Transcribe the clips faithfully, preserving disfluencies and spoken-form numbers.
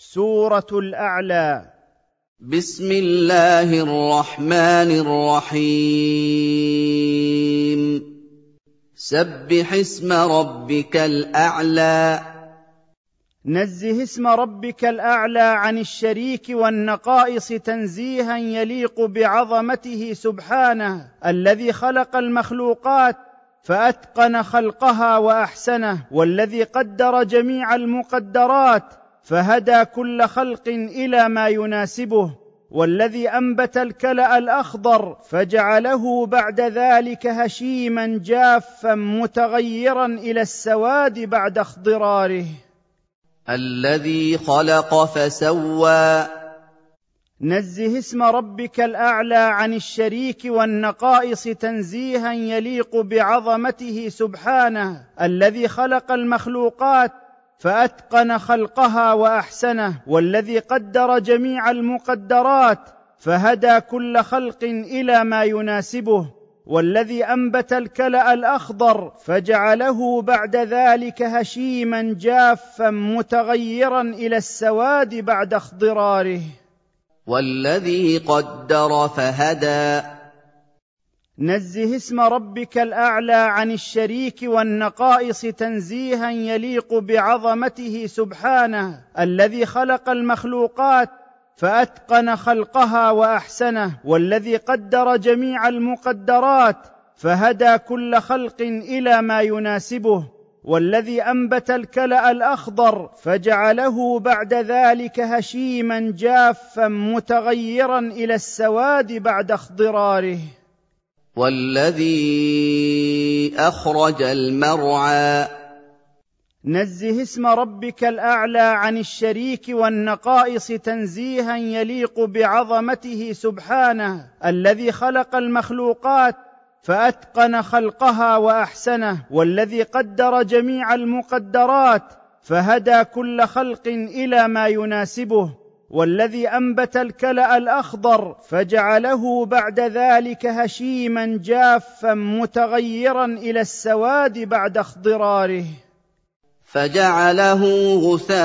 سورة الأعلى. بسم الله الرحمن الرحيم. سبح اسم ربك الأعلى. نزه اسم ربك الأعلى عن الشريك والنقائص تنزيها يليق بعظمته سبحانه، الذي خلق المخلوقات فأتقن خلقها وأحسنه، والذي قدر جميع المقدرات فهدى كل خلق إلى ما يناسبه، والذي أنبت الكلأ الأخضر فجعله بعد ذلك هشيما جافا متغيرا إلى السواد بعد اخضراره. الذي خلق فسوى. نزه اسم ربك الأعلى عن الشريك والنقائص تنزيها يليق بعظمته سبحانه، الذي خلق المخلوقات فأتقن خلقها وأحسنه، والذي قدر جميع المقدرات فهدى كل خلق إلى ما يناسبه، والذي أنبت الكلأ الأخضر فجعله بعد ذلك هشيما جافا متغيرا إلى السواد بعد اخضراره. والذي قدر فهدى. نزه اسم ربك الأعلى عن الشريك والنقائص تنزيها يليق بعظمته سبحانه، الذي خلق المخلوقات فأتقن خلقها وأحسنه، والذي قدر جميع المقدرات فهدى كل خلق إلى ما يناسبه، والذي أنبت الكلأ الأخضر فجعله بعد ذلك هشيما جافا متغيرا إلى السواد بعد اخضراره. والذي أخرج المرعى. نزه اسم ربك الأعلى عن الشريك والنقائص تنزيها يليق بعظمته سبحانه، الذي خلق المخلوقات فأتقن خلقها وأحسنه، والذي قدر جميع المقدرات فهدى كل خلق إلى ما يناسبه، والذي أنبت الكلأ الأخضر فجعله بعد ذلك هشيما جافا متغيرا إلى السواد بعد اخضراره. فجعله غثاء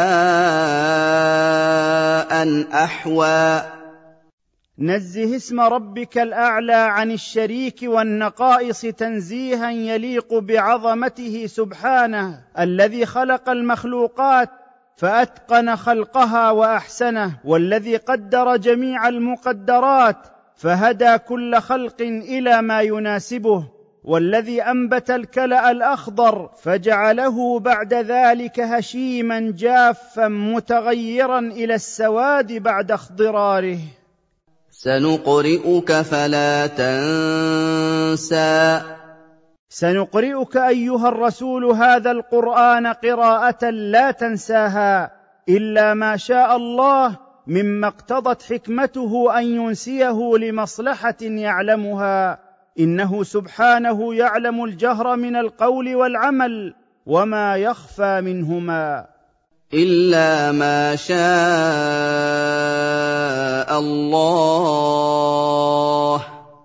أحوى. نزه اسم ربك الأعلى عن الشريك والنقائص تنزيها يليق بعظمته سبحانه، الذي خلق المخلوقات فأتقن خلقها وأحسنه، والذي قدر جميع المقدرات فهدى كل خلق إلى ما يناسبه، والذي أنبت الكلأ الأخضر فجعله بعد ذلك هشيما جافا متغيرا إلى السواد بعد اخضراره. سنقرئك فلا تنسى. سنقرئك أيها الرسول هذا القرآن قراءة لا تنساها إلا ما شاء الله، مما اقتضت حكمته أن ينسيه لمصلحة يعلمها، إنه سبحانه يعلم الجهر من القول والعمل وما يخفى منهما. إلا ما شاء الله،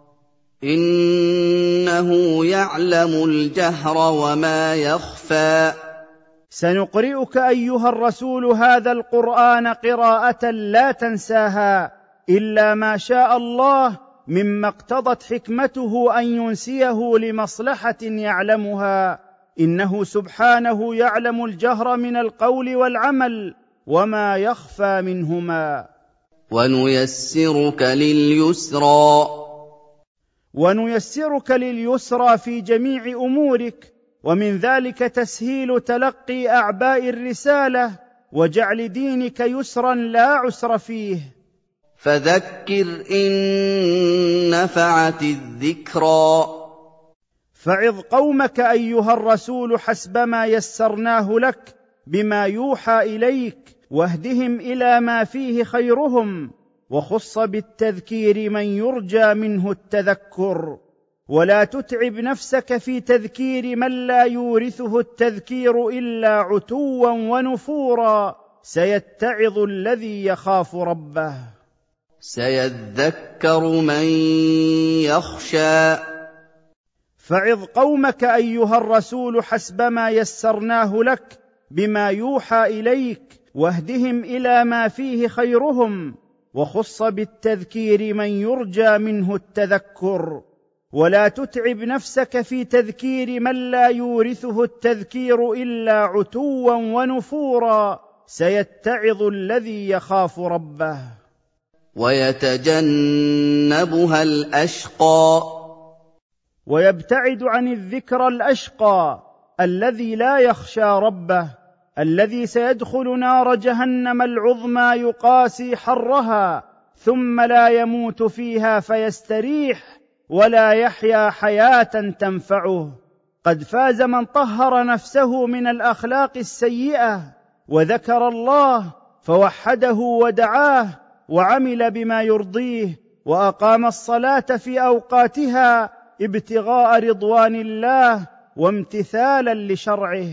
إنه يعلم الجهر وما يخفى. سنقرئك أيها الرسول هذا القرآن قراءة لا تنساها إلا ما شاء الله، مما اقتضت حكمته أن ينسيه لمصلحة يعلمها، إنه سبحانه يعلم الجهر من القول والعمل وما يخفى منهما. ونيسرك لليسرى. ونيسرك لليسرى في جميع أمورك، ومن ذلك تسهيل تلقي أعباء الرسالة وجعل دينك يسرا لا عسر فيه. فذكر إن نفعت الذكرى. فعظ قومك أيها الرسول حسب ما يسرناه لك بما يوحى إليك، واهدهم إلى ما فيه خيرهم، وخص بالتذكير من يرجى منه التذكر، ولا تتعب نفسك في تذكير من لا يورثه التذكير إلا عتوا ونفورا، سيتعظ الذي يخاف ربه. سيذكر من يخشى. فعظ قومك أيها الرسول حسب ما يسرناه لك بما يوحى إليك، واهدهم الى ما فيه خيرهم، وخص بالتذكير من يرجى منه التذكر، ولا تتعب نفسك في تذكير من لا يورثه التذكير الا عتوا ونفورا، سيتعظ الذي يخاف ربه. ويتجنبها الأشقى، ويبتعد عن الذكر الأشقى الذي لا يخشى ربه، الذي سيدخل نار جهنم العظمى يقاسي حرها، ثم لا يموت فيها فيستريح، ولا يحيا حياة تنفعه. قد فاز من طهر نفسه من الأخلاق السيئة، وذكر الله فوحده ودعاه، وعمل بما يرضيه، وأقام الصلاة في أوقاتها ابتغاء رضوان الله وامتثالا لشرعه.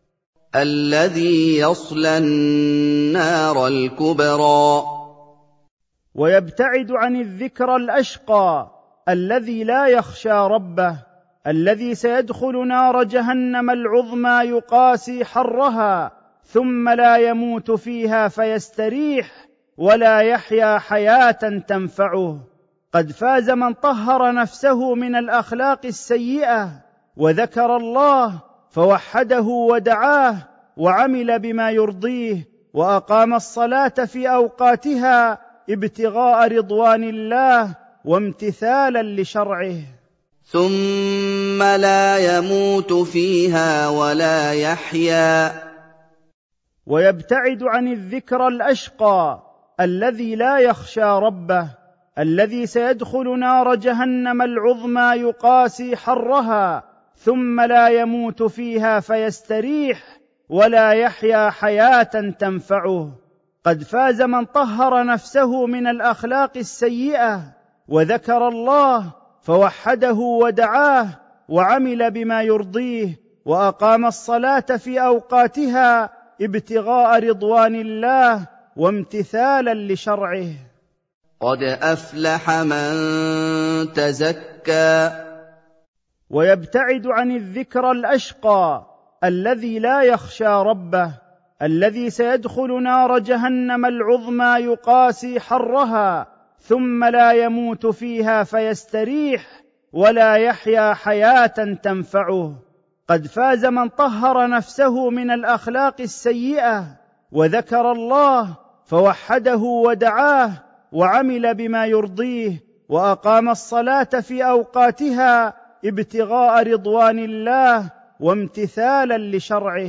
الذي يصلى النار الكبرى، ويبتعد عن الذكر الأشقى الذي لا يخشى ربه، الذي سيدخل نار جهنم العظمى يقاسي حرها، ثم لا يموت فيها فيستريح، ولا يحيا حياة تنفعه. قد فاز من طهر نفسه من الأخلاق السيئة، وذكر الله فوحده ودعاه، وعمل بما يرضيه، وأقام الصلاة في أوقاتها ابتغاء رضوان الله وامتثالا لشرعه. ثم لا يموت فيها ولا يحيا. ويبتعد عن الذكر الأشقى الذي لا يخشى ربه، الذي سيدخل نار جهنم العظمى يقاسي حرها، ثم لا يموت فيها فيستريح، ولا يحيا حياة تنفعه. قد فاز من طهر نفسه من الأخلاق السيئة، وذكر الله فوحده ودعاه، وعمل بما يرضيه، وأقام الصلاة في أوقاتها ابتغاء رضوان الله وامتثالا لشرعه. قد أفلح من تزكى. ويبتعد عن الذكر الأشقى الذي لا يخشى ربه، الذي سيدخل نار جهنم العظمى يقاسي حرها، ثم لا يموت فيها فيستريح، ولا يحيا حياة تنفعه. قد فاز من طهر نفسه من الأخلاق السيئة، وذكر الله فوحده ودعاه، وعمل بما يرضيه، وأقام الصلاة في أوقاتها ابتغاء رضوان الله وامتثالا لشرعه.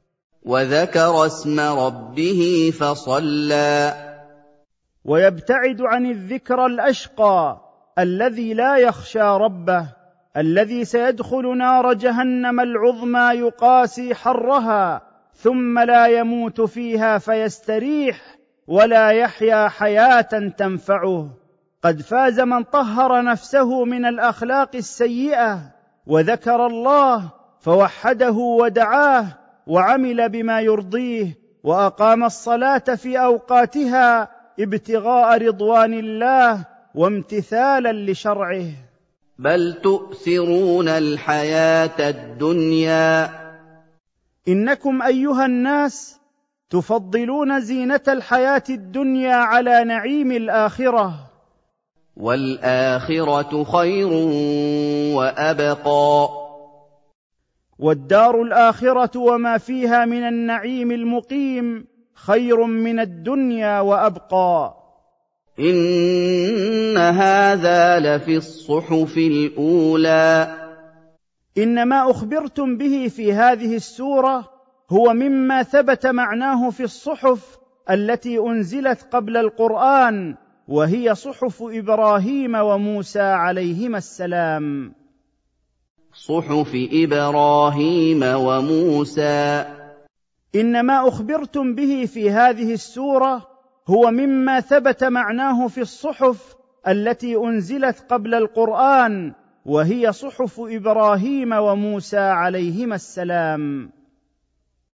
وذكر اسم ربه فصلى. ويبتعد عن الذكر الأشقى الذي لا يخشى ربه، الذي سيدخل نار جهنم العظمى يقاسي حرها، ثم لا يموت فيها فيستريح، ولا يحيا حياة تنفعه. قد فاز من طهر نفسه من الأخلاق السيئة، وذكر الله فوحده ودعاه، وعمل بما يرضيه، وأقام الصلاة في أوقاتها ابتغاء رضوان الله وامتثالا لشرعه. بل تؤثرون الحياة الدنيا. إنكم أيها الناس تفضلون زينة الحياة الدنيا على نعيم الآخرة. والآخرة خير وأبقى. والدار الآخرة وما فيها من النعيم المقيم خير من الدنيا وأبقى. إن هذا لفي الصحف الأولى. إن ما أخبرتم به في هذه السورة هو مما ثبت معناه في الصحف التي أنزلت قبل القرآن، وهي صحف إبراهيم وموسى عليهما السلام. صحف إبراهيم وموسى. إن ما أخبرتم به في هذه السورة هو مما ثبت معناه في الصحف التي أنزلت قبل القرآن، وهي صحف إبراهيم وموسى عليهما السلام.